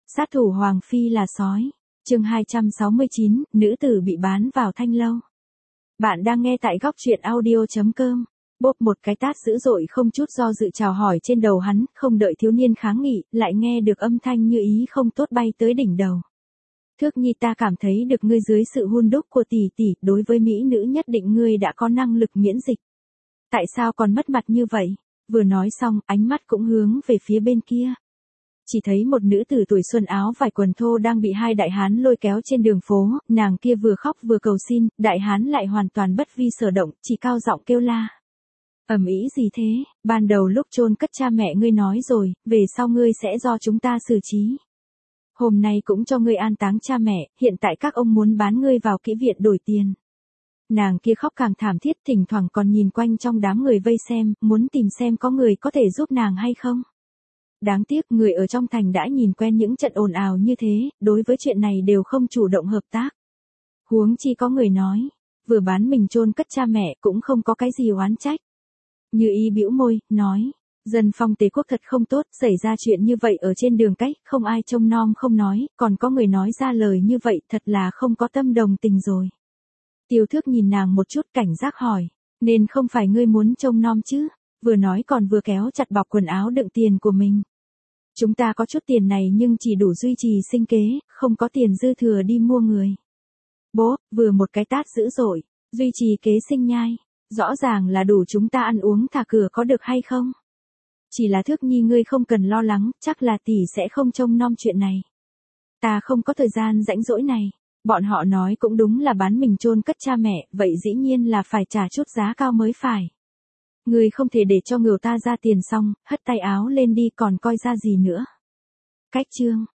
Sát thủ Hoàng Phi là sói. Chương 269, nữ tử bị bán vào thanh lâu. Bạn đang nghe tại góc truyện audio.com. Bốp một cái tát dữ dội không chút do dự chào hỏi trên đầu hắn, không đợi thiếu niên kháng nghị, lại nghe được âm thanh như ý không tốt bay tới đỉnh đầu. Thước nhi, ta cảm thấy được ngươi dưới sự hun đúc của tỷ tỷ, đối với mỹ nữ nhất định ngươi đã có năng lực miễn dịch. Tại sao còn mất mặt như vậy? Vừa nói xong, ánh mắt cũng hướng về phía bên kia. Chỉ thấy một nữ tử tuổi xuân áo vải quần thô đang bị hai đại hán lôi kéo trên đường phố, nàng kia vừa khóc vừa cầu xin, đại hán lại hoàn toàn bất vi sở động, chỉ cao giọng kêu la. Ầm ĩ gì thế, ban đầu lúc chôn cất cha mẹ ngươi nói rồi, về sau ngươi sẽ do chúng ta xử trí. Hôm nay cũng cho ngươi an táng cha mẹ, hiện tại các ông muốn bán ngươi vào kỹ viện đổi tiền. Nàng kia khóc càng thảm thiết, thỉnh thoảng còn nhìn quanh trong đám người vây xem, muốn tìm xem có người có thể giúp nàng hay không. Đáng tiếc người ở trong thành đã nhìn quen những trận ồn ào như thế, đối với chuyện này đều không chủ động hợp tác. Huống chi có người nói, vừa bán mình chôn cất cha mẹ cũng không có cái gì oán trách. Như ý bĩu môi, nói, dân phong tế quốc thật không tốt, xảy ra chuyện như vậy ở trên đường cách, không ai trông nom không nói, còn có người nói ra lời như vậy, thật là không có tâm đồng tình rồi. Tiêu Thước nhìn nàng một chút cảnh giác hỏi, nên không phải ngươi muốn trông nom chứ? Vừa nói còn vừa kéo chặt bọc quần áo đựng tiền của mình. Chúng ta có chút tiền này nhưng chỉ đủ duy trì sinh kế, không có tiền dư thừa đi mua người. Bố, vừa một cái tát dữ dội, duy trì kế sinh nhai, rõ ràng là đủ chúng ta ăn uống thả cửa có được hay không? Chỉ là Thước nhi ngươi không cần lo lắng, chắc là tỷ sẽ không trông nom chuyện này. Ta không có thời gian rãnh rỗi này. Bọn họ nói cũng đúng là bán mình chôn cất cha mẹ, vậy dĩ nhiên là phải trả chút giá cao mới phải. Ngươi không thể để cho người ta ra tiền xong, hất tay áo lên đi còn coi ra gì nữa. Cách chương.